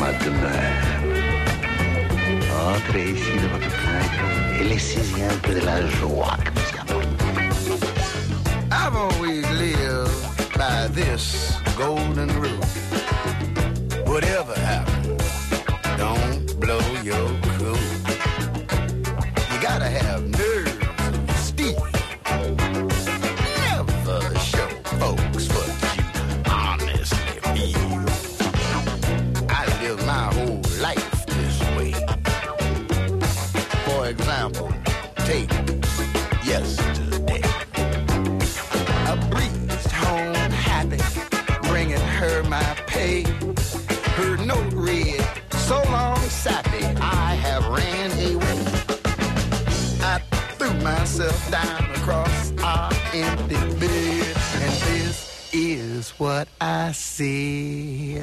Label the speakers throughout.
Speaker 1: demain. Entrez ici dans votre crainte et laissez-y un peu de la joie que nous y apportons.
Speaker 2: I've always lived by this golden rule. Whatever happens, don't blow your cool. You gotta have nerves of steel. Never show folks what you honestly feel. I live my whole life this way. For example, take yesterday. I breezed home happy, bringing her my pay. Her note read, so long sappy, I have ran away. I threw myself down across our empty bed, and this is what I said.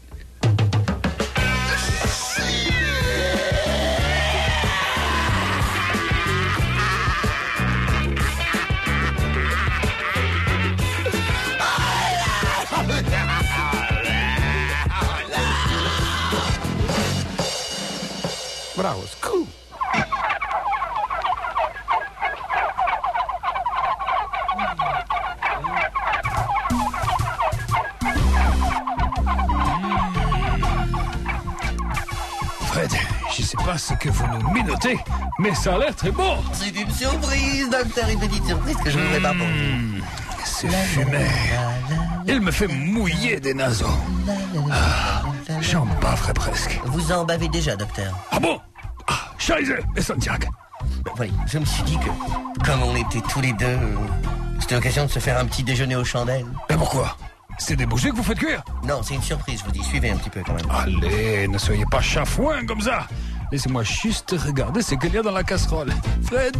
Speaker 2: But I was cool.
Speaker 3: Fred, je sais pas ce que vous nous minotez, mais ça a l'air très bon.
Speaker 4: C'est une surprise, docteur, une petite surprise que je ne prépare pour vous.
Speaker 3: C'est fumé. Il me fait mouiller des naseaux. Ah, j'en baverais presque.
Speaker 4: Vous en bavez déjà, docteur.
Speaker 3: Ah bon? Ah, Scheiße, et Santiago.
Speaker 4: Oui, je me suis dit que, comme on était tous les deux, c'était l'occasion de se faire un petit déjeuner aux chandelles.
Speaker 3: Et pourquoi? C'est des bougies que vous faites cuire?
Speaker 4: Non, c'est une surprise, je vous dis, suivez un petit peu quand même.
Speaker 3: Allez, ne soyez pas chafouin comme ça. Laissez-moi juste regarder ce qu'il y a dans la casserole. Fred?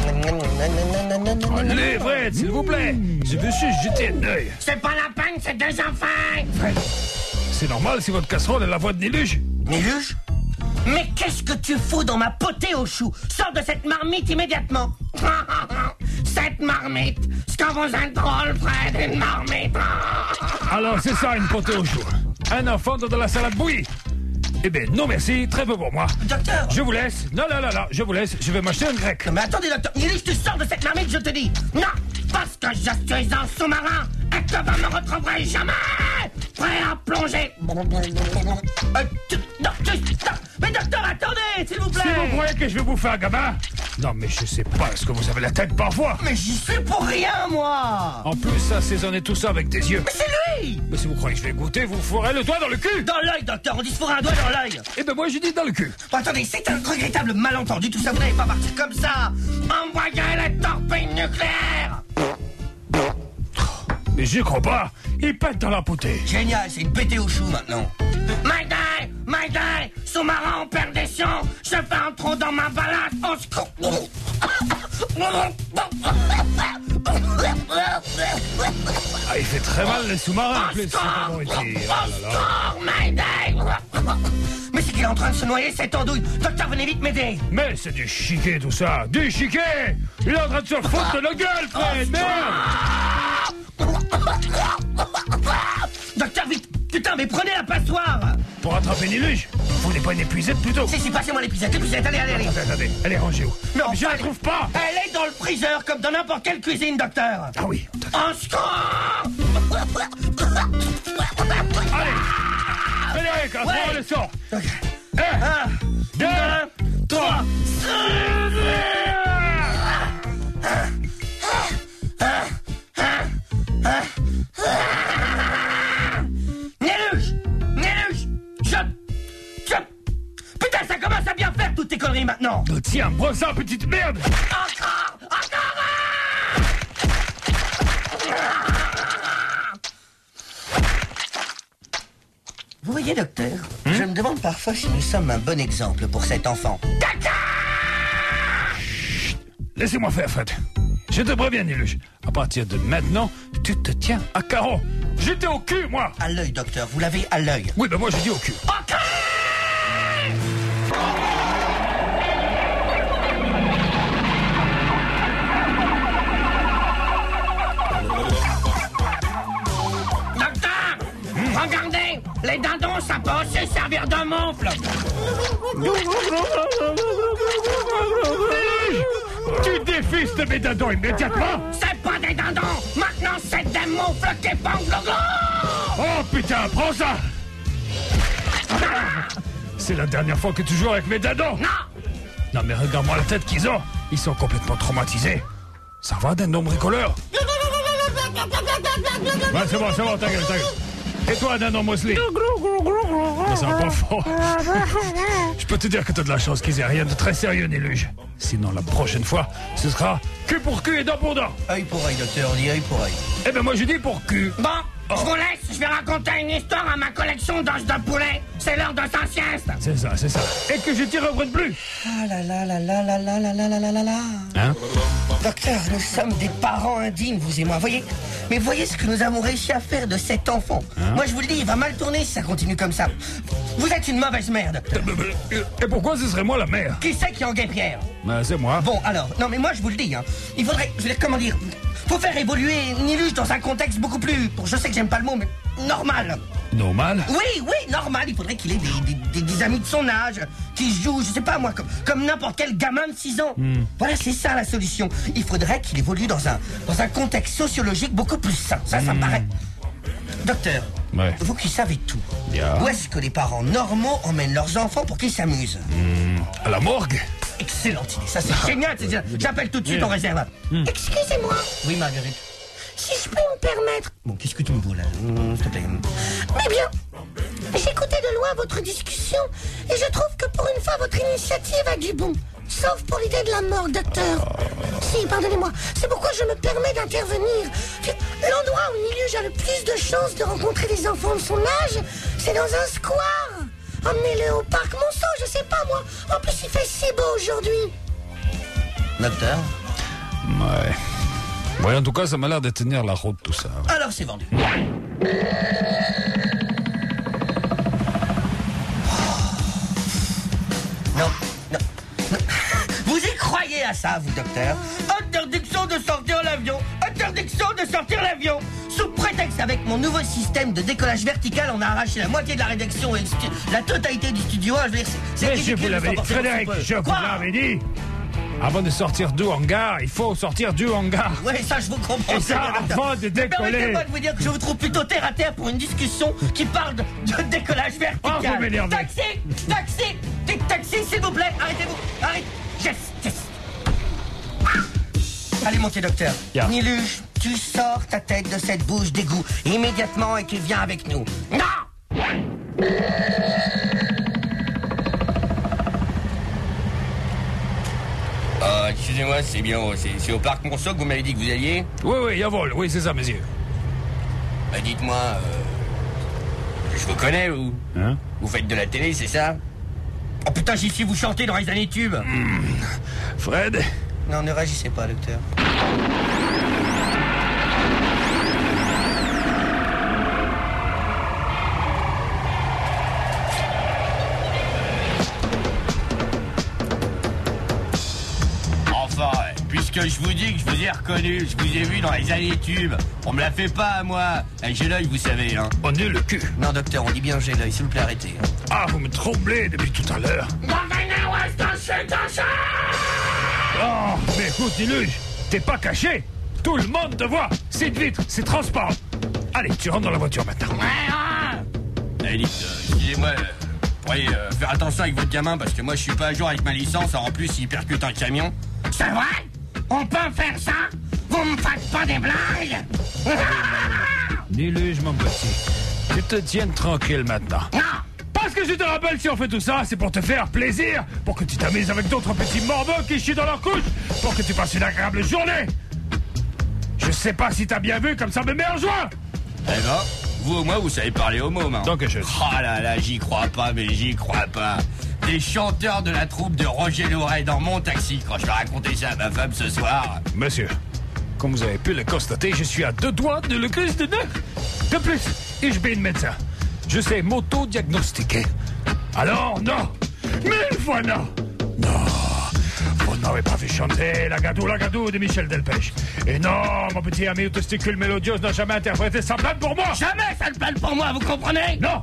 Speaker 3: Allez, Fred, s'il vous plaît. Je veux juste jeter un œil.
Speaker 5: C'est pas la peine, c'est des enfants.
Speaker 3: Fred, c'est normal si votre casserole est la voix de Niluge?
Speaker 4: Niluge?
Speaker 5: Mais qu'est-ce que tu fous dans ma potée aux choux? Sors de cette marmite immédiatement. Cette marmite, c'est quand vous êtes drôle, Fred, une marmite.
Speaker 3: Alors, c'est ça, une potée au chou. Un enfant dans de la salade bouillie. Eh bien, non merci, très peu pour moi.
Speaker 4: Docteur!
Speaker 3: Je vous laisse. Non, je vous laisse. Je vais m'acheter un grec.
Speaker 4: Mais attendez, docteur, Niluge, tu sors de cette marmite, je te dis.
Speaker 5: Non, parce que je suis un sous-marin et que vous me retrouverez jamais prêt à plonger.
Speaker 4: Mais docteur, attendez, s'il vous plaît.
Speaker 3: Si vous croyez que je vais vous faire gamin? Non, mais je sais pas, est-ce que vous avez la tête parfois?
Speaker 4: Mais j'y suis pour rien, moi.
Speaker 3: En plus, assaisonnez tout ça avec des yeux.
Speaker 4: Mais c'est lui.
Speaker 3: Mais si vous croyez que je vais goûter, vous fourrez le doigt dans le cul.
Speaker 4: Dans l'œil, docteur, on dit se fourrer un doigt dans l'œil.
Speaker 3: Eh ben moi, j'ai dit dans le cul.
Speaker 4: Bon, attendez, c'est un regrettable malentendu, tout ça, vous n'allez pas partir comme ça.
Speaker 5: Envoyez les torpilles nucléaires.
Speaker 3: Mais j'y crois pas. Il pète dans la potée.
Speaker 4: Génial, c'est une pétée au chou maintenant.
Speaker 5: Mayday, Mayday, sous-marin en perdition. Je fais un trou dans ma balade. Au secours.
Speaker 3: Ah, il fait très mal les sous-marins en plus.
Speaker 4: Mais c'est qu'il est en train de se noyer, cette andouille. Docteur, venez vite m'aider.
Speaker 3: Mais c'est du chiquet tout ça. Du chiquet. Il est en train de se foutre de la gueule, Fred. Merde.
Speaker 4: Docteur, vite. Putain, mais prenez la passoire.
Speaker 3: Pour attraper Niluge, vous n'êtes pas une épuisette plutôt?
Speaker 4: Si, passez-moi l'épuisette, allez.
Speaker 3: Attendez, elle est rangée où?
Speaker 4: Non,
Speaker 3: mais je la trouve pas.
Speaker 4: Elle est dans le freezer, comme dans n'importe quelle cuisine, docteur.
Speaker 3: Ah oui.
Speaker 5: Au secours.
Speaker 3: Allez, Frédéric, on le sort.
Speaker 4: Okay.
Speaker 3: 1, 2, 3.
Speaker 5: Niluge, je... Putain, ça commence à bien faire toutes tes conneries maintenant.
Speaker 3: Tiens, prends ça, petite merde.
Speaker 5: Encore.
Speaker 4: Vous voyez, docteur, je me demande parfois si nous sommes un bon exemple pour cet enfant.
Speaker 3: Laissez-moi faire, Fred. Je te préviens, Niluge. À partir de maintenant, tu te tiens à carreau. J'étais au cul, moi.
Speaker 4: À l'œil, docteur, vous l'avez à l'œil.
Speaker 3: Oui, ben moi, j'ai dit au cul.
Speaker 5: Docteur, regardez, Les dindons, ça peut aussi servir de moufle.
Speaker 3: Tu défistes mes dindons immédiatement.
Speaker 5: C'est pas des dindons. Maintenant, c'est des moufles qui font glo-glo.
Speaker 3: Oh putain, prends ça. C'est la dernière fois que tu joues avec mes dindons. Non mais regarde-moi la tête qu'ils ont. Ils sont complètement traumatisés. Ça va, dindon bricoleur? Ouais, c'est bon, ta gueule. Et toi, dindon mousseline? Mais c'est un peu fort. Je peux te dire que t'as de la chance qu'ils aient rien de très sérieux, Niluge. Sinon, la prochaine fois, ce sera cul pour cul et dent pour dent.
Speaker 4: Œil pour œil, docteur, on dit œil pour œil.
Speaker 3: Eh ben moi, je dis pour cul.
Speaker 5: Bon, je vous laisse. Je vais raconter une histoire à ma collection d'os de poulet. C'est l'heure de sa sieste.
Speaker 3: C'est ça. Et que je t'y reprenne plus.
Speaker 4: Ah là là là là là là là là là là là.
Speaker 3: Hein?
Speaker 4: Docteur, nous sommes des parents indignes, vous et moi, voyez. Mais voyez ce que nous avons réussi à faire de cet enfant. Moi, je vous le dis, il va mal tourner si ça continue comme ça. Vous êtes une mauvaise mère, docteur.
Speaker 3: Et pourquoi ce serait moi la mère?
Speaker 5: Qui c'est qui en guépière?
Speaker 3: Ben, c'est moi.
Speaker 4: Bon, alors, non, mais moi, je vous le dis, hein. Il faudrait, je veux dire, comment dire, faut faire évoluer Niluge dans un contexte beaucoup plus, je sais que j'aime pas le mot, mais normal.
Speaker 3: Normal?
Speaker 4: Oui, normal. Il faudrait qu'il ait des amis de son âge, qui jouent, je sais pas moi, comme n'importe quel gamin de 6 ans. Voilà, c'est ça la solution. Il faudrait qu'il évolue dans un contexte sociologique beaucoup plus sain. Ça me paraît. Docteur,
Speaker 3: Ouais.
Speaker 4: vous qui savez tout,
Speaker 3: Yeah.
Speaker 4: où est-ce que les parents normaux emmènent leurs enfants pour qu'ils s'amusent?
Speaker 3: À la morgue?
Speaker 4: Excellente idée, ça c'est génial. J'appelle tout de suite en réserve.
Speaker 5: Excusez-moi,
Speaker 4: Oui, Marguerite.
Speaker 5: si je peux me permettre.
Speaker 4: Bon, qu'est-ce que tu me veux là, s'il te plaît?
Speaker 5: Eh bien, j'écoutais de loin votre discussion et je trouve que pour une fois, votre initiative a du bon. Sauf pour l'idée de la mort, docteur. Si, pardonnez-moi. C'est pourquoi je me permets d'intervenir. L'endroit où Niluge a le plus de chances de rencontrer des enfants de son âge, c'est dans un square. Emmenez-le au parc Monceau, je sais pas moi. En plus, il fait si beau aujourd'hui.
Speaker 4: Docteur?
Speaker 3: Ouais, en tout cas, ça m'a l'air de tenir la route, tout ça.
Speaker 4: Alors c'est vendu. Non. Vous y croyez à ça, vous, docteur? Interdiction de sortir l'avion. Sous prétexte, avec mon nouveau système de décollage vertical, on a arraché la moitié de la rédaction et la totalité du studio. Je veux dire, c'est
Speaker 3: Mais je vous l'avais dit, Frédéric, je vous l'avais dit. Avant de sortir du hangar, il faut sortir du hangar.
Speaker 4: Oui, ça, je vous comprends.
Speaker 3: Et ça, avant de décoller.
Speaker 4: Permettez-moi de vous dire que je vous trouve plutôt terre à terre pour une discussion qui parle de décollage vertical.
Speaker 3: Oh, vous m'énervez.
Speaker 4: Taxi, s'il vous plaît, arrêtez-vous. Yes. Allez, montez, docteur.
Speaker 3: Yeah.
Speaker 4: Niluge, tu sors ta tête de cette bouche d'égout immédiatement et tu viens avec nous.
Speaker 5: Non!
Speaker 4: Excusez-moi, c'est bien, c'est au parc Monceau que vous m'avez dit que vous alliez?
Speaker 3: Oui, Yavol, oui, c'est ça, messieurs.
Speaker 4: Bah dites-moi, je vous connais, vous?
Speaker 3: Hein?
Speaker 4: Vous faites de la télé, c'est ça? Oh putain, j'y suis, vous chantez dans les années tubes.
Speaker 3: Fred?
Speaker 4: Non, ne réagissez pas, docteur. Enfin, puisque je vous dis que je vous ai reconnu, je vous ai vu dans les années tubes, on me la fait pas à moi. J'ai l'œil, vous savez, hein.
Speaker 3: On est le cul.
Speaker 4: Non, docteur, on dit bien j'ai l'œil, s'il vous plaît, arrêtez.
Speaker 3: Ah, vous me troublez depuis tout à l'heure. Oh, mais écoute, Niluge, t'es pas caché. Tout le monde te voit. C'est une vitre, c'est transparent. Allez, tu rentres dans la voiture maintenant.
Speaker 4: Allez, dites, excusez-moi, pourriez faire attention avec votre gamin parce que moi je suis pas à jour avec ma licence, alors en plus il percute un camion.
Speaker 5: C'est vrai? On peut faire ça? Vous me faites pas des blagues?
Speaker 3: Niluge, mon petit, tu te tiennes tranquille maintenant.
Speaker 5: Non!
Speaker 3: Parce que je te rappelle, si on fait tout ça, c'est pour te faire plaisir, pour que tu t'amuses avec d'autres petits morveux qui chient dans leur couche, pour que tu passes une agréable journée. Je sais pas si t'as bien vu, comme ça me met en joie.
Speaker 4: Eh ben, vous au moins vous savez parler au mot, hein.
Speaker 3: Donc je...
Speaker 4: Oh là là, j'y crois pas, mais j'y crois pas. Des chanteurs de la troupe de Roger Loret dans mon taxi quand je vais raconter ça à ma femme ce soir.
Speaker 3: Monsieur, comme vous avez pu le constater, je suis à 2 doigts de le crise de nerfs. De plus, ich bin médecin. Je sais m'auto-diagnostiquer. Alors, non. 1000 fois non. Non. Vous n'avez pas fait chanter la gadou de Michel Delpech. Et non, mon petit ami au testicule mélodieux n'a jamais interprété sa plainte pour moi.
Speaker 5: Jamais ça ne plaît pour moi, vous comprenez?
Speaker 3: Non.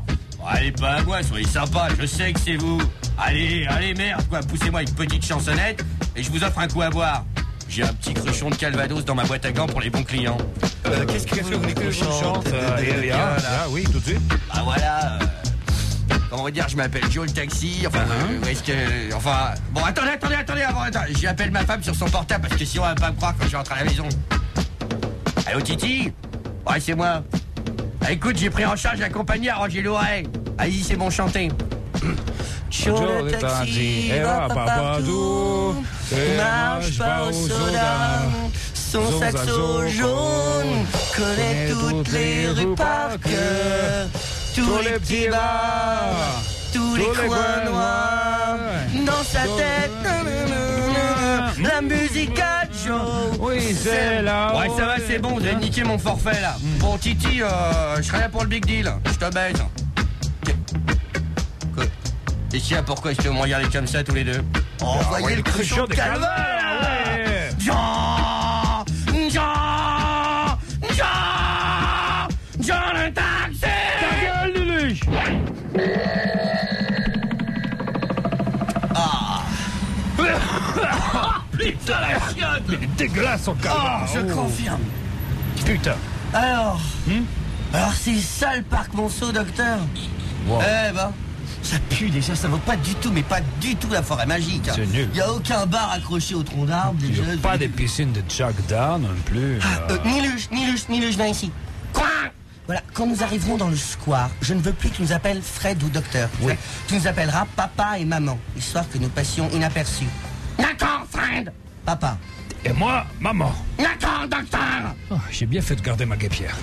Speaker 6: Allez, pas à moi, soyez sympa, je sais que c'est vous. Allez, merde, quoi, poussez-moi une petite chansonnette et je vous offre un coup à boire. J'ai un petit cruchon de Calvados dans ma boîte à gants pour les bons clients. Qu'est-ce que vous voulez que je chante?
Speaker 3: Oui, tout de suite.
Speaker 6: Ah voilà, comment on va dire, je m'appelle Joe le taxi, bon, attendez, j'appelle ma femme sur son portable parce que sinon elle va pas me croire quand je rentre à la maison. Allô, Titi? Ouais, c'est moi. Ah, écoute, j'ai pris en charge la compagnie à ranger l'oreille. Allez-y, c'est bon, chantez.
Speaker 3: Joe le taxi, va pas partout,
Speaker 6: marche pas au soda, son saxo jaune, connaît toutes les rues par cœur, tous les petits bars, tous les coins noirs, dans sa tête, la musique à Joe.
Speaker 3: Oui, c'est là.
Speaker 6: Ouais, ça va, c'est bon, vous avez niqué mon forfait là. Bon, Titi, je serai là pour le big deal, je te baise. Et si, pourquoi est-ce que vous me regardez comme ça tous les deux?
Speaker 4: Envoyez le cruchon de
Speaker 3: calvaire.
Speaker 6: John le taxi.
Speaker 3: Ta gueule, Luluche.
Speaker 6: Putain, la chiotte.
Speaker 3: Il est dégueulasse son calvaire.
Speaker 6: Je confirme.
Speaker 3: Putain.
Speaker 4: Alors c'est ça le parc Monceau, docteur.
Speaker 3: Wow.
Speaker 4: Eh ben, ça pue déjà, ça vaut pas du tout, mais pas du tout la forêt magique.
Speaker 3: C'est nul.
Speaker 4: Y a aucun bar accroché au tronc d'arbre
Speaker 3: Il
Speaker 4: déjà.
Speaker 3: n'y a pas de piscine de Jack Down non plus.
Speaker 4: Ni luge, viens ici. Quoi? Voilà, quand nous arriverons dans le square, je ne veux plus que tu nous appelles Fred ou docteur.
Speaker 3: Oui.
Speaker 4: Tu nous appelleras papa et maman, histoire que nous passions inaperçus.
Speaker 6: D'accord, Fred.
Speaker 4: Papa.
Speaker 3: Et moi, maman.
Speaker 6: D'accord, docteur.
Speaker 3: Oh, j'ai bien fait de garder ma guêpière.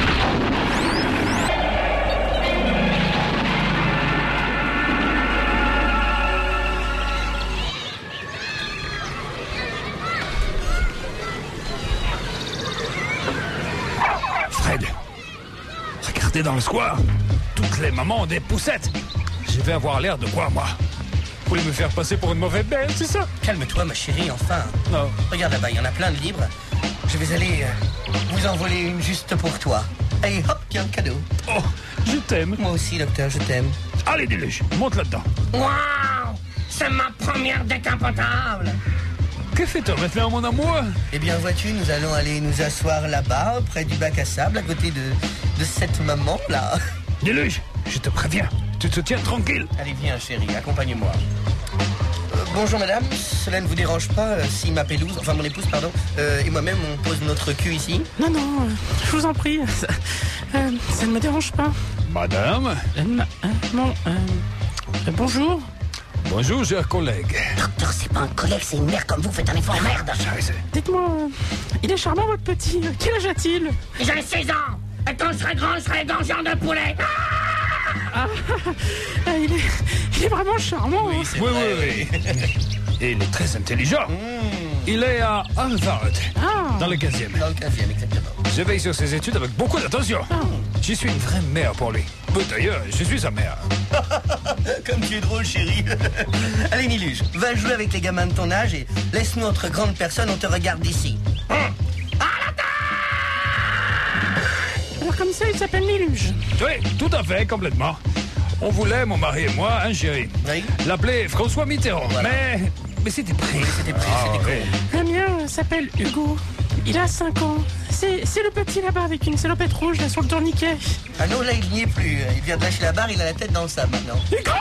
Speaker 3: Fred, regardez dans le square. Toutes les mamans ont des poussettes. Je vais avoir l'air de quoi, moi? Vous voulez me faire passer pour une mauvaise belle, c'est ça?
Speaker 4: Calme-toi, ma chérie, enfin.
Speaker 3: Non.
Speaker 4: Regarde là-bas, il y en a plein de libres. Je vais aller vous en voler une juste pour toi. Allez, hop, tiens, cadeau.
Speaker 3: Oh, je t'aime.
Speaker 4: Moi aussi, docteur, je t'aime.
Speaker 3: Allez, Déluge, monte là-dedans.
Speaker 6: Waouh, c'est ma première décapotable.
Speaker 3: Que fait-on maintenant, mon amour?
Speaker 4: Eh bien, vois-tu, nous allons aller nous asseoir là-bas, près du bac à sable, à côté de cette maman-là.
Speaker 3: Déluge, je te préviens, tu te tiens tranquille.
Speaker 4: Allez, viens, chérie, accompagne-moi. Bonjour, madame, cela ne vous dérange pas si ma pelouse, enfin mon épouse, pardon, et moi-même, on pose notre cul ici?
Speaker 7: Non, je vous en prie, ça ne me dérange pas.
Speaker 3: Madame?
Speaker 7: Bonjour.
Speaker 3: Bonjour, cher collègue.
Speaker 5: Docteur, c'est pas un collègue, c'est une mère comme vous, faites un effort, merde.
Speaker 7: Dites-moi, il est charmant votre petit, quel âge a-t-il?
Speaker 6: J'ai 16 ans. Et quand je serai grand, je serai gorgeant de poulet.
Speaker 7: Il est vraiment charmant.
Speaker 3: Oui. Et il est très intelligent. Il est à Harvard, dans le 15e.
Speaker 4: Dans le 15e, exactement.
Speaker 3: Je veille sur ses études avec beaucoup d'attention. Je suis une vraie mère pour lui. D'ailleurs, je suis sa mère.
Speaker 4: Comme tu es drôle, chérie. Allez, Niluge, va jouer avec les gamins de ton âge et laisse-nous entre grandes personnes, on te regarde d'ici.
Speaker 7: Alors comme ça, il s'appelle Niluge.
Speaker 3: Oui, tout à fait, complètement. On voulait, mon mari et moi, un chéri.
Speaker 4: Oui.
Speaker 3: L'appeler François Mitterrand.
Speaker 4: Voilà.
Speaker 3: Mais c'était pris.
Speaker 4: C'était con.
Speaker 7: Le mien s'appelle Hugo. Il a 5 ans. C'est le petit là-bas avec une salopette rouge là sur le tourniquet.
Speaker 4: Ah non, là, il n'y est plus. Il vient de lâcher la barre, il a la tête dans le sable maintenant.
Speaker 7: Hugo!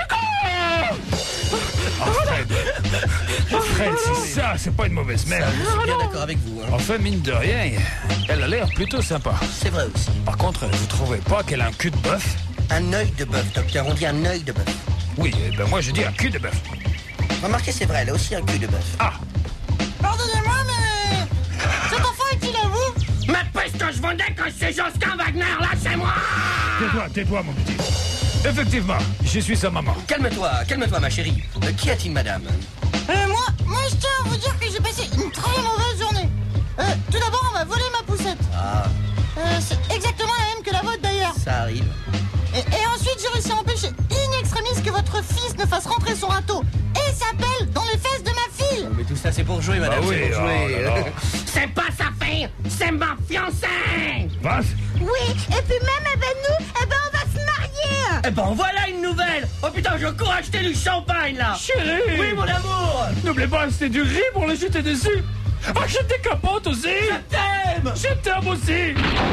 Speaker 3: Fred, si ça, c'est pas une mauvaise mère.
Speaker 4: Je suis bien d'accord avec vous. Hein.
Speaker 3: Enfin, mine de rien, elle a l'air plutôt sympa.
Speaker 4: C'est vrai aussi.
Speaker 3: Par contre, vous trouvez pas qu'elle a un cul de bœuf?
Speaker 4: Un œil de bœuf, docteur. On dit un œil de bœuf.
Speaker 3: Oui, ben moi je dis un cul de bœuf.
Speaker 4: Remarquez, c'est vrai, elle a aussi un cul de bœuf.
Speaker 3: Ah!
Speaker 5: Pardonnez-moi, mais... Cet enfant est-il à vous?
Speaker 6: Mais puisque je vous dis que c'est Josquin Wagner, lâchez-moi.
Speaker 3: Tais-toi, mon petit. Effectivement, je suis sa maman.
Speaker 4: Calme-toi, ma chérie. Qu'y a-t-il, madame?
Speaker 5: Moi, je tiens à vous dire que j'ai passé une très mauvaise journée. Tout d'abord, on m'a volé ma poussette.
Speaker 4: Ah,
Speaker 5: C'est exactement la même que la vôtre, d'ailleurs.
Speaker 4: ça arrive.
Speaker 5: Et ensuite, j'ai réussi à empêcher in extremis que votre fils ne fasse rentrer son râteau et sa pelle dans les fesses de ma fille.
Speaker 4: Mais tout ça, c'est pour jouer, madame,
Speaker 3: Ah oui,
Speaker 4: c'est pour jouer.
Speaker 3: oh là là.
Speaker 6: C'est pas sa fille, c'est ma fiancée.
Speaker 3: Vas?
Speaker 5: Oui, et puis même, nous, on va se marier.
Speaker 4: Eh ben voilà une nouvelle. Oh putain, je cours acheter du champagne là.
Speaker 3: Chérie!
Speaker 4: Oui, mon amour.
Speaker 3: N'oublie pas acheter du riz pour le jeter dessus! Achète des capotes aussi!
Speaker 4: Je t'aime.
Speaker 3: Je t'aime aussi!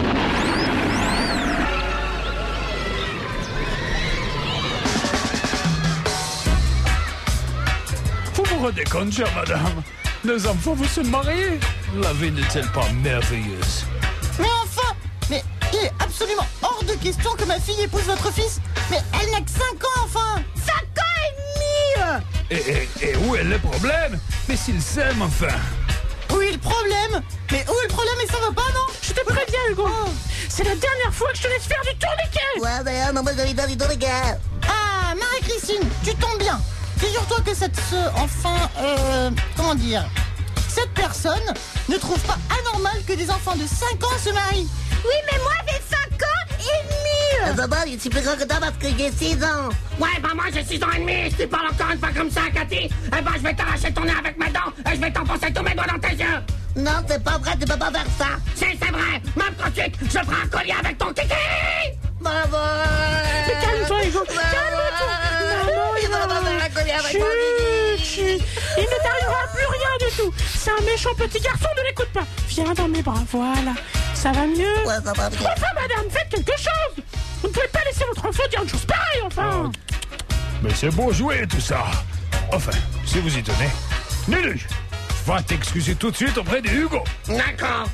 Speaker 3: Vous vous rendez compte, chère madame? Les enfants vont se marier! La vie n'est-elle pas merveilleuse?
Speaker 6: Mais enfin, mais il est absolument hors de question que ma fille épouse votre fils. Mais elle n'a que 5 ans, enfin.
Speaker 5: 5 ans et demi.
Speaker 3: Et où est le problème? Mais s'ils s'aiment, enfin!
Speaker 6: Où est le problème? Mais où est le problème et ça va pas, non?
Speaker 7: Je te préviens, Hugo. C'est la dernière fois que je te laisse faire du tourniquet.
Speaker 5: Ouais, ben maman, je vais faire du tourniquet.
Speaker 6: Ah, Marie-Christine, tu tombes bien. Figure-toi que comment dire? Cette personne ne trouve pas anormal que des enfants de 5 ans se marient.
Speaker 5: Oui, mais moi, j'ai 5 ans et demi. Maman, je suis plus grand que toi parce que j'ai 6 ans.
Speaker 8: Ouais, bah moi j'ai 6 ans et demi. Si tu parles encore une fois comme ça, Cathy, eh ben je vais t'arracher ton nez avec mes dents et je vais t'enfoncer tous mes doigts dans tes yeux.
Speaker 5: Non, c'est pas vrai, tu peux pas faire ça.
Speaker 8: Si, c'est vrai. Même tout de suite, je ferai un collier avec ton kiki.
Speaker 5: Maman.
Speaker 7: Mais calme-toi, Hugo. Calme-toi.
Speaker 5: Il va pas faire un collier avec
Speaker 7: Chut,
Speaker 5: mon kiki.
Speaker 7: chut. Il ne t'arrivera plus rien du tout. C'est un méchant petit garçon, ne l'écoute pas. Viens dans mes bras, voilà. Ça va mieux?
Speaker 5: Ouais, ça va bien.
Speaker 7: Enfin, madame, faites quelque chose. Vous ne pouvez pas laisser votre enfant dire une chose pareille, enfin.
Speaker 3: Mais c'est beau jouer tout ça! Enfin, si vous y tenez. Lulu, va t'excuser tout de suite auprès de Hugo!
Speaker 8: D'accord.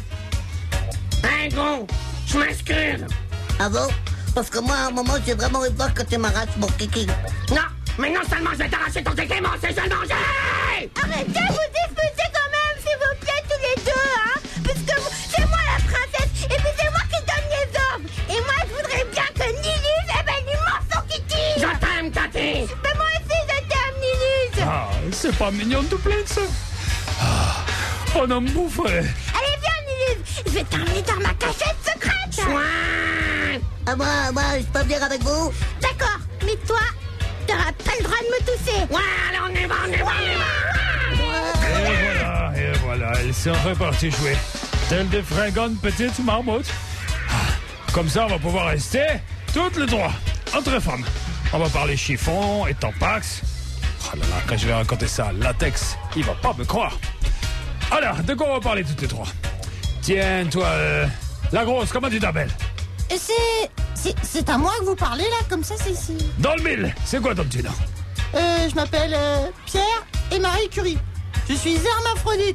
Speaker 8: Hugo, je m'excuse.
Speaker 5: Ah bon? Parce que moi, à un moment, j'ai vraiment eu peur que tu m'arraches mon kiki.
Speaker 8: Non, mais non seulement je vais t'arracher ton kiki, mais aussi je vais le manger.
Speaker 5: Arrêtez de vous disputer quand même, s'il vous plaît, tous les deux, hein? Puisque c'est moi la princesse, et puis c'est moi qui donne les ordres. Et moi, je voudrais bien que Nilus, lui mange son kiki.
Speaker 8: Je t'aime, Cathy.
Speaker 5: Mais moi aussi, je t'aime, Nilus.
Speaker 3: Ah, c'est pas mignon de plaindre ça! Ah, on en boufferait!
Speaker 5: Allez, viens, Nilus. Je vais t'emmener dans ma cachette secrète.
Speaker 8: Ouais.
Speaker 5: Ah, moi, je peux venir avec vous? D'accord, mais toi, t'auras pas le droit de me tousser.
Speaker 8: Ouais, allez, on y va, on y va, on y va.
Speaker 3: Et voilà, elles sont reparties jouer. Telles des fringantes petites marmottes. Ah, comme ça, on va pouvoir rester toutes les trois, entre femmes. On va parler chiffon et tampax. Oh là là, quand je vais raconter ça à Latex, il va pas me croire. Alors, de quoi on va parler toutes les trois? Tiens, toi, la grosse, comment tu t'appelles?
Speaker 6: Et c'est à moi que vous parlez, là, comme ça, c'est ici.
Speaker 3: Dans le mille, c'est quoi ton petit nom?
Speaker 6: Je m'appelle Pierre et Marie Curie. Je suis hermaphrodite.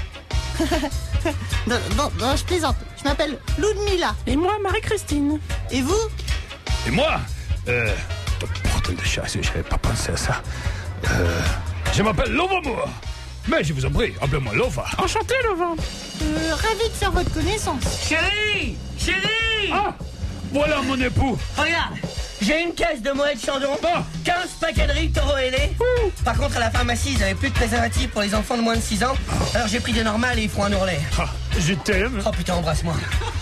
Speaker 6: non, je plaisante. Je m'appelle Ludmilla.
Speaker 7: Et moi, Marie-Christine.
Speaker 6: Et vous?
Speaker 3: Et moi, bordel de chasse, j'avais pas pensé à ça. Je m'appelle Lovamour. Mais je vous en prie, appelez-moi Lova.
Speaker 7: Enchanté, Lova.
Speaker 6: Ravi de faire votre connaissance.
Speaker 4: Chérie, chérie.
Speaker 3: Ah, voilà mon époux.
Speaker 4: Regarde, j'ai une caisse de Moët Chandon,
Speaker 3: Ah.
Speaker 4: 15 paquets de riz Toro ailé. Par contre, à la pharmacie, ils n'avaient plus de préservatifs pour les enfants de moins de 6 ans. Alors j'ai pris des normales et ils font un ourlet.
Speaker 3: Ah, je t'aime.
Speaker 4: Oh putain, embrasse-moi.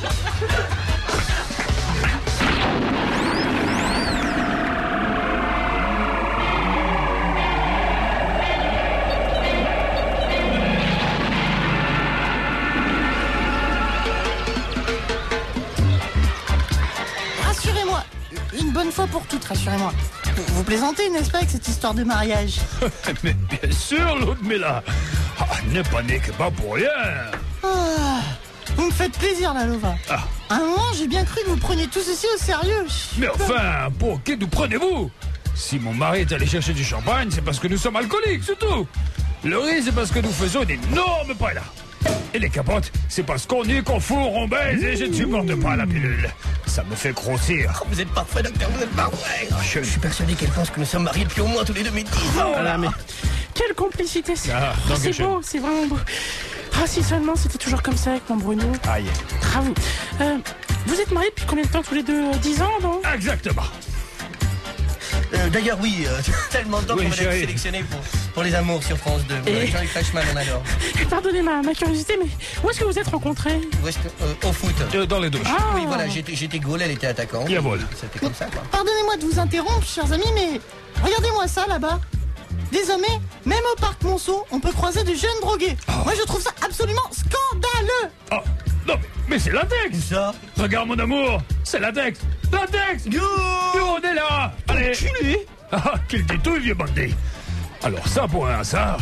Speaker 6: Rassurez-moi, une bonne fois pour toutes, rassurez-moi. Vous plaisantez, n'est-ce pas, avec cette histoire de mariage?
Speaker 3: Mais bien sûr, Ludmilla. Ah, ne panique pas pour rien.
Speaker 6: Ah, vous me faites plaisir, la Lova.
Speaker 3: Ah.
Speaker 6: À un moment, j'ai bien cru que vous preniez tout ceci au sérieux.
Speaker 3: Mais enfin, pour qui nous prenez-vous? Si mon mari est allé chercher du champagne, c'est parce que nous sommes alcooliques, c'est tout. Le riz, c'est parce que nous faisons une énorme paella. Et les capotes, c'est parce qu'on est qu'on fourre, on baise et je ne supporte pas la pilule. Ça me fait grossir.
Speaker 4: Oh, vous êtes parfait, docteur, vous êtes parfait.
Speaker 3: Je-
Speaker 4: Je suis persuadé qu'elle pense que nous sommes mariés depuis au moins tous les 2010 ans.
Speaker 3: Voilà, mais...
Speaker 7: Quelle complicité. C'est
Speaker 3: donc
Speaker 7: c'est
Speaker 3: je-
Speaker 7: beau, c'est vraiment beau. Ah, si seulement c'était toujours comme ça avec mon Bruno.
Speaker 3: Aïe.
Speaker 7: Bravo. Vous êtes mariés depuis combien de temps tous les deux? 10 ans, non?
Speaker 3: Exactement.
Speaker 4: D'ailleurs, oui, tellement de temps
Speaker 3: Oui,
Speaker 4: qu'on va être
Speaker 3: chérie.
Speaker 4: sélectionné pour les amours sur France 2.
Speaker 7: Et-
Speaker 4: Jean-Luc Reichmann, on adore.
Speaker 7: Pardonnez ma curiosité, mais où est-ce que vous êtes rencontrés?
Speaker 4: Où est-ce que, au foot.
Speaker 3: Dans les douches.
Speaker 7: Ah,
Speaker 4: Oui, voilà, j'étais goal, elle était attaquant.
Speaker 3: Jawohl.
Speaker 4: C'était comme ça, quoi.
Speaker 6: Pardonnez-moi de vous interrompre, chers amis, mais regardez-moi ça là-bas. Désormais, même au parc Monceau, on peut croiser de jeunes drogués. Moi, je trouve ça absolument scandaleux.
Speaker 3: Ah, non, mais Mais c'est l'index.
Speaker 4: Ça.
Speaker 3: Regarde mon amour, c'est l'index. L'index. On est là. Allez. Ah, qu'il dit tout, vieux bandit. Alors ça pour un hasard.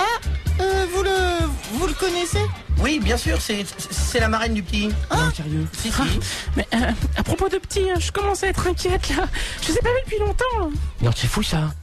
Speaker 6: Vous le connaissez?
Speaker 4: Oui, bien sûr, c'est la marraine du petit.
Speaker 6: Non, sérieux.
Speaker 4: Si.
Speaker 7: Mais à propos de petit, je commence à être inquiète là. Je les ai pas vus depuis longtemps. Là.
Speaker 6: Non, c'est fou ça.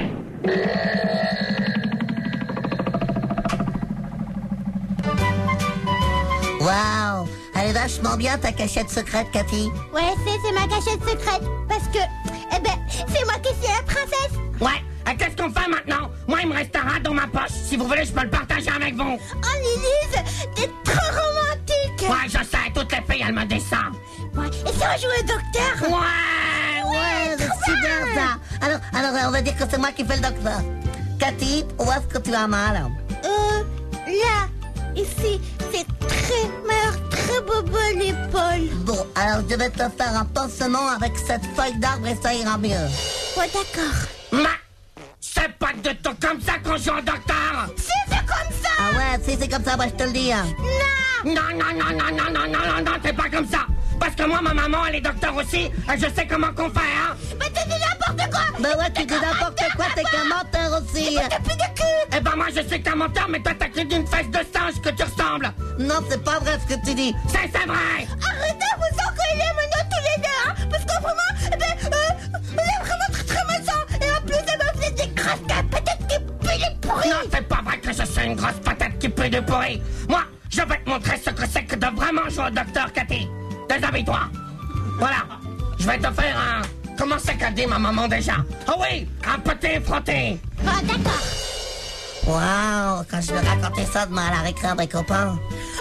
Speaker 5: Waouh, elle est vachement bien ta cachette secrète, Cathy.
Speaker 9: Ouais, c'est ma cachette secrète. Parce que, c'est moi qui suis la princesse.
Speaker 8: Ouais, qu'est-ce qu'on fait maintenant? Moi, il me reste un rat dans ma poche. Si vous voulez, je peux le partager avec vous.
Speaker 9: Oh, Lilise, t'es trop romantique.
Speaker 8: Ouais, je sais, toutes les filles, elles me disent ça.
Speaker 9: Ouais, et si on joue au docteur?
Speaker 8: Ouais.
Speaker 5: C'est super ça. Alors, on va dire que c'est moi qui fais le docteur. Cathy, où est-ce que tu as mal?
Speaker 9: Là, ici, c'est très bobo l'épaule.
Speaker 5: Bon, alors je vais te faire un pansement avec cette feuille d'arbre et ça ira mieux.
Speaker 9: Ouais, d'accord.
Speaker 8: Mais c'est pas de tout comme ça qu'on joue au docteur.
Speaker 9: Si, c'est comme ça.
Speaker 5: Ah ouais, si c'est comme ça, moi je te le dis. Hein.
Speaker 8: Non, c'est pas comme ça. Parce que moi, ma maman, elle est docteur aussi, et je sais comment qu'on fait, hein.
Speaker 9: Mais tu dis n'importe quoi.
Speaker 5: Bah ouais, tu dis n'importe quoi, t'es qu'un menteur aussi.
Speaker 9: T'as plus de cul.
Speaker 8: Eh ben moi, je sais qu'un menteur, mais toi, t'as cru d'une fesse de singe que tu ressembles.
Speaker 5: Non, c'est pas vrai ce que tu dis.
Speaker 8: C'est vrai.
Speaker 9: Arrêtez de vous engueuler maintenant tous les deux, hein. Parce que vraiment, vous êtes vraiment très méchants. Et en plus, vous êtes des grosses patate qui puent les pourris.
Speaker 8: Non, c'est pas vrai que je suis une grosse patate qui pue de pourri. Moi, je vais te montrer ce que c'est que de vraiment jouer au docteur, Cathy. Déshabille-toi. Voilà. Je vais te faire un... Comment c'est qu'a dit ma maman déjà? Oh oui, un petit frotté.
Speaker 9: Ah, d'accord.
Speaker 5: Waouh, quand je vais raconter ça demain à la récré à mes copains.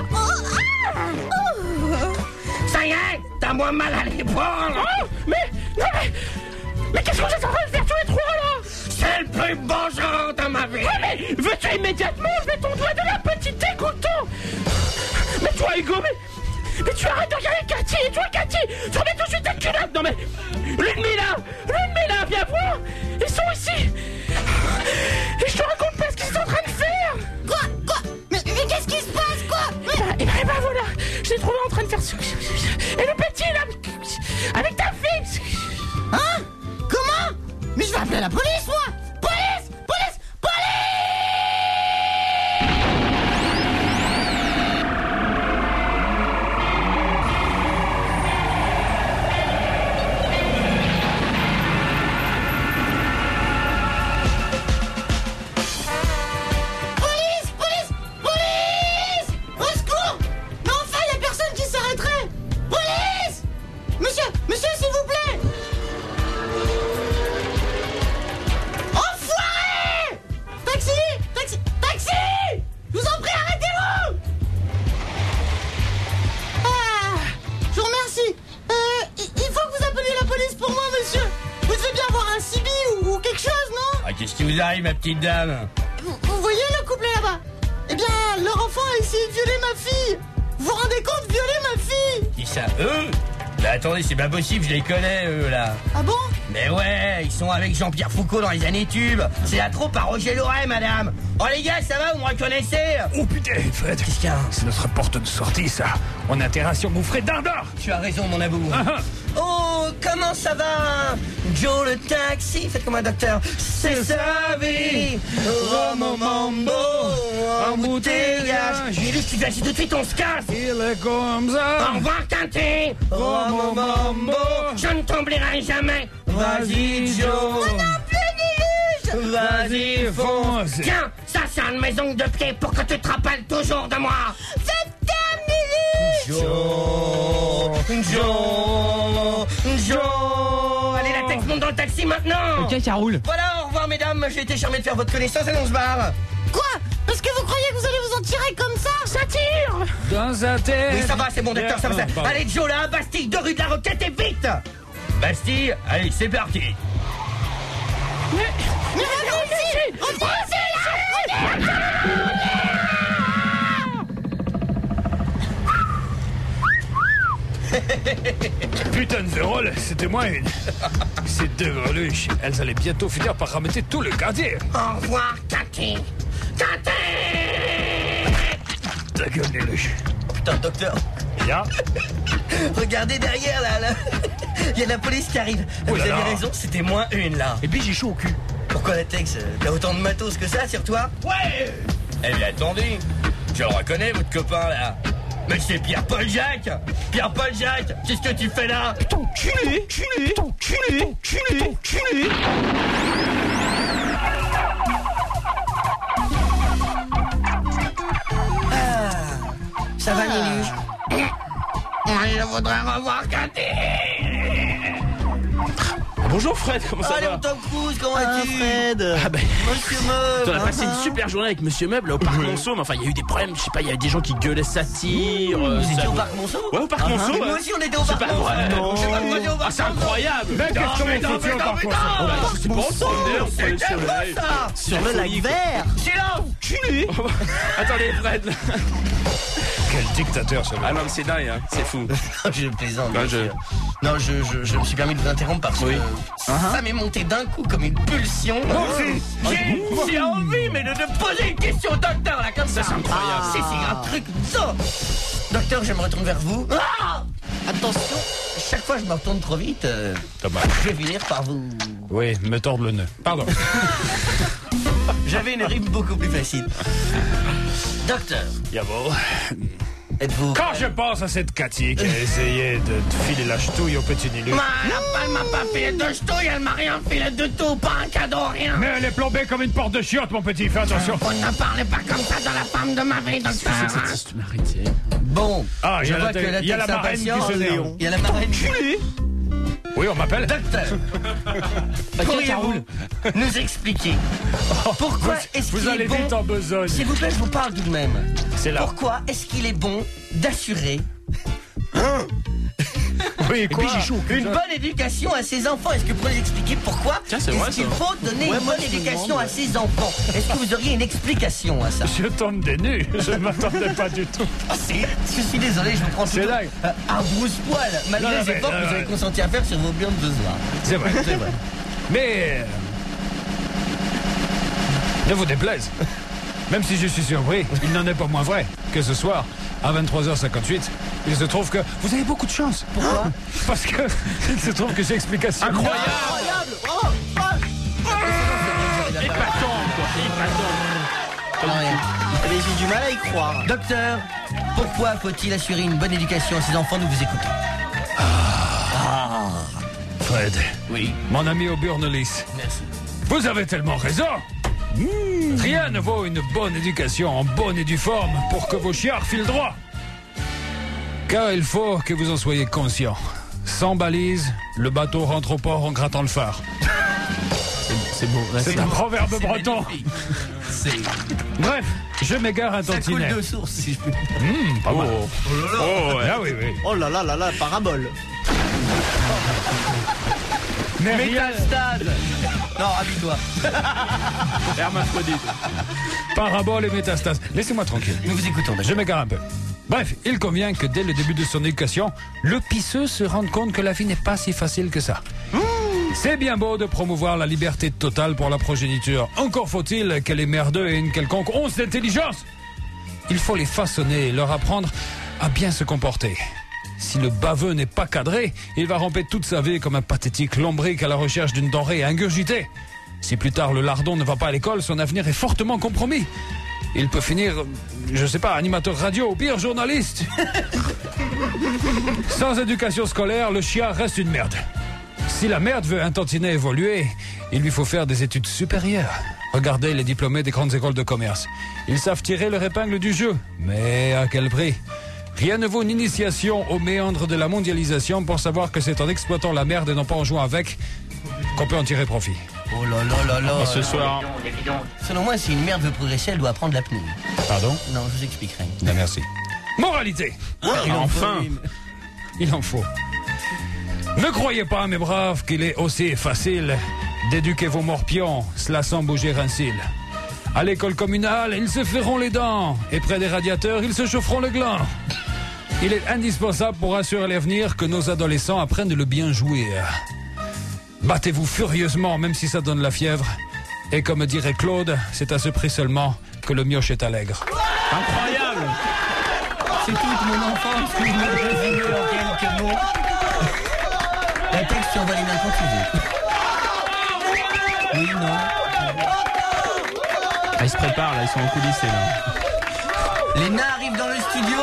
Speaker 8: Ça y est, t'as moins mal à l'épaule.
Speaker 7: Oh, mais qu'est-ce que vous êtes en train de faire tous les trois là?
Speaker 8: C'est le plus beau jour de ma vie.
Speaker 7: Oh, mais veux-tu immédiatement lever ton doigt de la petite dégoûtant? Mais toi, Hugo, mais tu arrêtes de regarder Cathy. Et toi, Cathy, tu remets tout de suite ta culotte. Non mais, Ludmilla, viens voir. Ils sont ici. Et je te raconte pas ce qu'ils sont en train de faire.
Speaker 9: Quoi? Mais qu'est-ce qui se passe, quoi?
Speaker 7: Et ben voilà, je l'ai trouvé en train de faire ce... Et le petit là, avec ta fille.
Speaker 6: Hein? Comment? Mais je vais appeler la police, moi. Police! Monsieur, s'il vous plaît! Enfoiré! Taxi! Je vous en prie, arrêtez-vous! Ah, je vous remercie. Il faut que vous appeliez la police pour moi, monsieur. Vous devez bien avoir un CB ou quelque chose, non?
Speaker 4: Ah, qu'est-ce qui vous arrive, ma petite dame?
Speaker 6: Vous voyez le couplet là-bas? Eh bien, leur enfant a essayé de violer ma fille. Vous vous rendez compte, violer ma fille?
Speaker 4: Qui ça, eux? Bah attendez, c'est pas possible, je les connais, eux, là.
Speaker 6: Ah bon?
Speaker 4: Mais ouais, ils sont avec Jean-Pierre Foucault dans les années tubes. C'est la troupe à Roger Loret, madame. Oh les gars, ça va, vous me reconnaissez?
Speaker 3: Oh putain, Fred.
Speaker 4: Qu'est-ce qu'il y a?
Speaker 3: C'est notre porte de sortie, ça. On a intérêt à s'engouffrer d'ardeur.
Speaker 4: Tu as raison, mon amour. Oh, comment ça va? Joe le taxi, faites comme un docteur. C'est sa vie. Romo Mambo, embouteillage. Lilus, tu viens ici tout de suite, on se casse.
Speaker 3: Il est comme ça.
Speaker 8: Au revoir, Cathy.
Speaker 4: Romo Mambo.
Speaker 8: Je ne t'oublierai jamais.
Speaker 4: Vas-y, Joe.
Speaker 3: Vas-y, fonce.
Speaker 8: Tiens, ça c'est une maison de pied pour que tu te rappelles toujours de moi.
Speaker 4: Joe.
Speaker 8: Allez, la texte monte dans le taxi maintenant.
Speaker 6: Ok, ça roule.
Speaker 4: Voilà, au revoir, mesdames. J'ai été charmé de faire votre connaissance et on se barre.
Speaker 6: Quoi? Parce que vous croyez que vous allez vous en tirer comme ça?
Speaker 7: Ça tire.
Speaker 3: Dans sa tête.
Speaker 4: Oui, ça va, c'est bon, docteur, ça va.
Speaker 3: Pardon.
Speaker 4: Allez, Joe, là, Bastille, 2 rue de la Roquette et vite. Bastille, allez, c'est parti.
Speaker 7: Mais revenez ici.
Speaker 3: Putain de rôle, c'était moi une. Ces deux greluches, elles allaient bientôt finir par rameuter tout le quartier.
Speaker 8: Au revoir, Cathy.
Speaker 3: Ta gueule, Lelouch.
Speaker 4: Putain, docteur,
Speaker 3: Bien.
Speaker 4: Regardez derrière, là. Il y a la police qui arrive. Vous avez raison, c'était moins une, là.
Speaker 6: Et puis j'ai chaud au cul.
Speaker 4: Pourquoi la Tex? T'as autant de matos que ça sur toi?
Speaker 6: Ouais. Eh bien, attendez. Je le reconnais, votre copain, là. Mais c'est Pierre-Paul Jacques. Pierre-Paul Jacques, qu'est-ce que tu fais là?
Speaker 3: Ton culé, ton culé, ton culé, ton culé.
Speaker 4: Ça va, Niluche?
Speaker 8: Moi, je voudrais revoir Cathy.
Speaker 6: Bonjour Fred, comment ça
Speaker 4: Allez,
Speaker 6: va?
Speaker 4: on Tom Cruise, comment vas-tu?
Speaker 6: Fred. Ah ben,
Speaker 4: Monsieur Meuble.
Speaker 6: on a passé une super journée avec Monsieur Meuble au Parc Monceau, mais enfin, il y a eu des problèmes, je sais pas, il y a des gens qui gueulaient satire.
Speaker 4: Vous étiez au Parc Monceau?
Speaker 6: Ouais, au Parc Monceau.
Speaker 4: Nous aussi, on était au Parc
Speaker 6: pas
Speaker 4: Monceau.
Speaker 6: vrai.
Speaker 4: Non. Je sais pas pourquoi on est au Parc
Speaker 6: C'est incroyable.
Speaker 3: Mais qu'est-ce qu'on est foutu au Parc Monceau?
Speaker 6: C'est bon,
Speaker 4: C'était beau, ça.
Speaker 6: Sur le lac vert.
Speaker 4: Silence.
Speaker 6: Culé. Attendez, Fred.
Speaker 3: Quel dictateur, ce
Speaker 6: Ah non, mais c'est dingue, hein. C'est fou.
Speaker 4: Je plaisante.
Speaker 6: Non,
Speaker 4: bien sûr. Non, je me suis permis de vous interrompre parce que ça m'est monté d'un coup comme une pulsion.
Speaker 6: J'ai envie, mais de poser une question au docteur, là, comme ça. C'est incroyable.
Speaker 4: C'est un truc ça. Docteur, je me retourne vers vous. Attention, chaque fois que je me retourne trop vite, je vais finir par vous...
Speaker 3: Oui, me tordre le nœud. Pardon.
Speaker 4: J'avais une rime beaucoup plus facile. Docteur,
Speaker 3: Jawohl.
Speaker 4: êtes-vous...
Speaker 3: Quand je pense à cette Cathy qui a essayé de filer la ch'touille au petit Niluche.
Speaker 8: Elle m'a pas filé de ch'touille, elle m'a rien filé de tout, pas un cadeau, rien.
Speaker 3: Mais elle est plombée comme une porte de chiotte, mon petit, fais attention.
Speaker 8: Vous ne parlez pas comme ça de la femme de ma vie, docteur.
Speaker 4: Bon,
Speaker 3: Ah, il y
Speaker 4: je
Speaker 3: a
Speaker 4: vois
Speaker 3: la
Speaker 4: que
Speaker 3: il y a la marraine qui
Speaker 4: s'impatiente.
Speaker 3: s'énerve.
Speaker 4: Il y a la marraine.
Speaker 3: Oui, on m'appelle.
Speaker 4: Docteur, pourriez-vous nous expliquer pourquoi est-ce
Speaker 3: Vous
Speaker 4: qu'il
Speaker 3: allez
Speaker 4: est bon...
Speaker 3: vite en besogne.
Speaker 4: S'il vous plaît, je vous parle tout de même.
Speaker 3: C'est là.
Speaker 4: Pourquoi est-ce qu'il est bon d'assurer
Speaker 3: Oui, quoi?
Speaker 4: une bonne éducation à ses enfants? Est-ce que vous pourriez expliquer pourquoi est-ce qu'il faut donner une bonne éducation à ses enfants? Est-ce que vous auriez une explication à ça?
Speaker 3: Je tombe des nues. Je ne m'attendais pas du tout.
Speaker 4: Je suis désolé, je vous prends
Speaker 3: C'est
Speaker 4: toujours
Speaker 3: dingue.
Speaker 4: à brousse-poil, malgré
Speaker 3: Non,
Speaker 4: les
Speaker 3: mais,
Speaker 4: efforts que vous avez consenti à faire sur vos biens de ce soir.
Speaker 3: C'est vrai.
Speaker 4: C'est vrai.
Speaker 3: Mais... ne vous déplaise. Même si je suis surpris, il n'en est pas moins vrai que ce soir, à 23h58, il se trouve que vous avez beaucoup de chance. Pourquoi? Parce que il se trouve que j'ai explication.
Speaker 6: Incroyable.
Speaker 4: Mais j'ai du mal à y croire. Docteur, pourquoi faut-il assurer une bonne éducation à ses enfants? Nous vous écoutons.
Speaker 3: Fred,
Speaker 6: Oui.
Speaker 3: mon ami au Burnelis,
Speaker 4: Merci.
Speaker 3: vous avez tellement raison. Rien ne vaut une bonne éducation en bonne et due forme pour que vos chiards filent droit. Car il faut que vous en soyez conscient. Sans balise, le bateau rentre au port en grattant le phare.
Speaker 6: C'est beau.
Speaker 3: C'est un proverbe breton. Bref, je m'égare un
Speaker 4: Ça coule
Speaker 3: tantinet.
Speaker 4: de source, si je puis.
Speaker 3: Pas mal.
Speaker 6: Oh, ouais.
Speaker 3: Ah oui, oui.
Speaker 10: Oh là là là là, parabole.
Speaker 3: Mais rien,
Speaker 4: Métastase. Non, habille-toi.
Speaker 6: Hermaphrodite.
Speaker 3: parabole et métastase. Laissez-moi tranquille.
Speaker 4: Nous vous écoutons.
Speaker 3: Je m'égare un peu. Bref, il convient que dès le début de son éducation, le pisseux se rende compte que la vie n'est pas si facile que ça. C'est bien beau de promouvoir la liberté totale pour la progéniture. Encore faut-il que les merdeux aient une quelconque once d'intelligence. Il faut les façonner et leur apprendre à bien se comporter. Si le baveux n'est pas cadré, il va ramper toute sa vie comme un pathétique lombric à la recherche d'une denrée à ingurgiter. Si plus tard le lardon ne va pas à l'école, son avenir est fortement compromis. Il peut finir, je sais pas, animateur radio ou pire, journaliste. Sans éducation scolaire, le chiard reste une merde. Si la merde veut un tantinet évoluer, il lui faut faire des études supérieures. Regardez les diplômés des grandes écoles de commerce. Ils savent tirer leur épingle du jeu, mais à quel prix? Rien ne vaut une initiation aux méandres de la mondialisation pour savoir que c'est en exploitant la merde et non pas en jouant avec qu'on peut en tirer profit.
Speaker 4: Oh là là là là.
Speaker 6: Ce soir.
Speaker 4: Selon moi, si une merde veut progresser, elle doit apprendre l'apnée.
Speaker 3: Pardon?
Speaker 4: Non, je vous expliquerai.
Speaker 3: Ben, merci. Moralité.
Speaker 6: Enfin.
Speaker 3: Il en faut. Ne croyez pas, mes braves, qu'il est aussi facile d'éduquer vos morpions, cela sans bouger un cil. À l'école communale, ils se feront les dents, et près des radiateurs, ils se chaufferont le gland. Il est indispensable pour assurer l'avenir que nos adolescents apprennent de le bien jouir. Battez-vous furieusement, même si ça donne la fièvre. Et comme dirait Claude, c'est à ce prix seulement que le mioche est allègre.
Speaker 6: Incroyable.
Speaker 4: C'est toute mon enfance que je me résumer en quelques mots. La texte sur Valéna quand tu veux. Oui, non.
Speaker 6: Ils se préparent là, ils sont en coulisses là.
Speaker 4: Les nains arrivent dans le studio.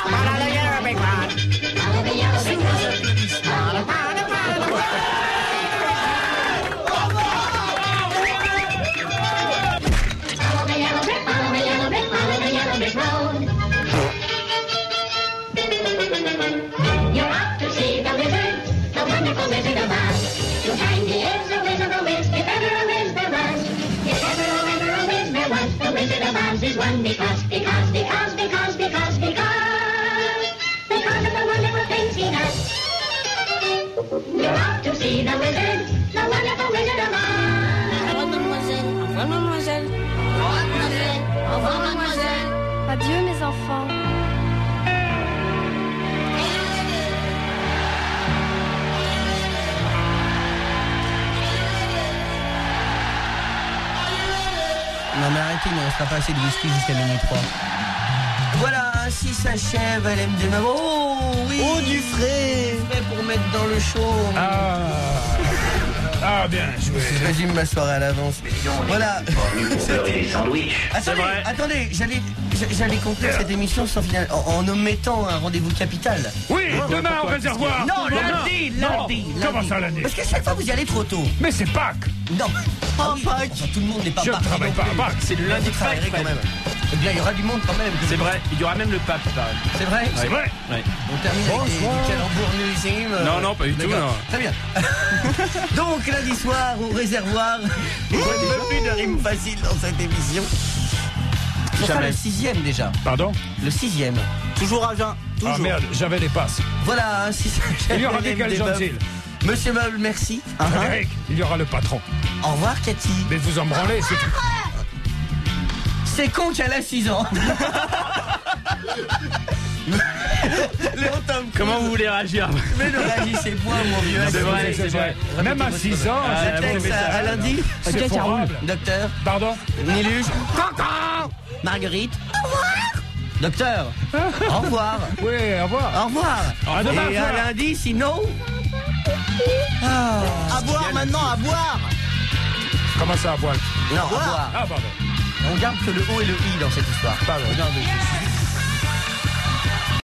Speaker 9: You're off to see the wizard, the wonderful Wizard of Oz. To find he is a wizard, a whiz, if ever a whiz there was. If ever a whiz there was, the Wizard of Oz is one because of the wonderful things he does. You're off to see the wizard, the wonderful Wizard of Oz. Au revoir, mademoiselle. Au revoir, mademoiselle. Au revoir, mademoiselle. Au revoir, mademoiselle.
Speaker 10: Adieu, mes enfants.
Speaker 4: Non mais arrêtez, on ne sera pas assez de whisky jusqu'à minuit 3. Voilà, ainsi s'achève LMD. Oh oui.
Speaker 6: Oh, du frais.
Speaker 4: Frais pour mettre dans le chaud.
Speaker 3: Ah, bien joué.
Speaker 4: Je résume ma soirée à l'avance. Voilà.
Speaker 1: Des sandwichs.
Speaker 4: Attendez, j'allais conclure cette émission sans final, en omettant un rendez-vous capital.
Speaker 3: Oui, demain au réservoir.
Speaker 4: Non, lundi.
Speaker 3: Comment ça lundi?
Speaker 4: Parce qu'à chaque fois vous y allez trop tôt.
Speaker 3: Mais c'est Pâques.
Speaker 4: Non.
Speaker 6: Pas Pâques.
Speaker 4: Enfin, tout le monde n'est pas
Speaker 3: Je ne
Speaker 4: Pâques
Speaker 3: travaille
Speaker 4: non
Speaker 3: pas
Speaker 4: plus.
Speaker 3: à Pâques.
Speaker 6: C'est le lundi de Pâques
Speaker 4: quand même. Eh bien, il y aura du monde quand même.
Speaker 6: C'est vrai, il y aura même le pape, pareil.
Speaker 4: C'est vrai.
Speaker 3: C'est vrai.
Speaker 6: Ouais.
Speaker 4: On termine avec des calembours nuisibles.
Speaker 6: Non, pas du tout,
Speaker 4: D'accord.
Speaker 6: non.
Speaker 4: Très bien. Donc, lundi soir, au réservoir, il y a plus de rimes faciles dans cette émission. Ce sera le 6e déjà.
Speaker 3: Pardon?
Speaker 4: Le 6e.
Speaker 6: Toujours à jeun.
Speaker 3: Ah merde, j'avais les passes.
Speaker 4: Voilà, ainsi
Speaker 3: Il y aura des gentils.
Speaker 4: Monsieur Meuble, merci.
Speaker 3: Frédéric, il y aura le patron.
Speaker 4: Au revoir, Cathy.
Speaker 3: Mais vous en branlez, c'est tout.
Speaker 4: C'est con qu'elle a 6 ans.
Speaker 6: Comment vous voulez réagir?
Speaker 4: Mais ne réagissez point, mon vieux.
Speaker 6: C'est vrai.
Speaker 3: Même à 6 ans,
Speaker 4: Je texte à lundi.
Speaker 3: c'est formidable.
Speaker 4: Docteur.
Speaker 3: Pardon?
Speaker 4: Niluche. Cancan. Marguerite. Au revoir. Docteur. Au revoir.
Speaker 3: Oui, au revoir.
Speaker 4: Au revoir.
Speaker 3: À demain
Speaker 4: Et
Speaker 3: soir.
Speaker 4: à lundi, sinon.
Speaker 6: À boire maintenant, à boire.
Speaker 3: Comment ça, à poil?
Speaker 4: Non, au revoir.
Speaker 3: Ah, pardon.
Speaker 4: On garde que le O et le I dans cette histoire.
Speaker 3: Pardon, non, mais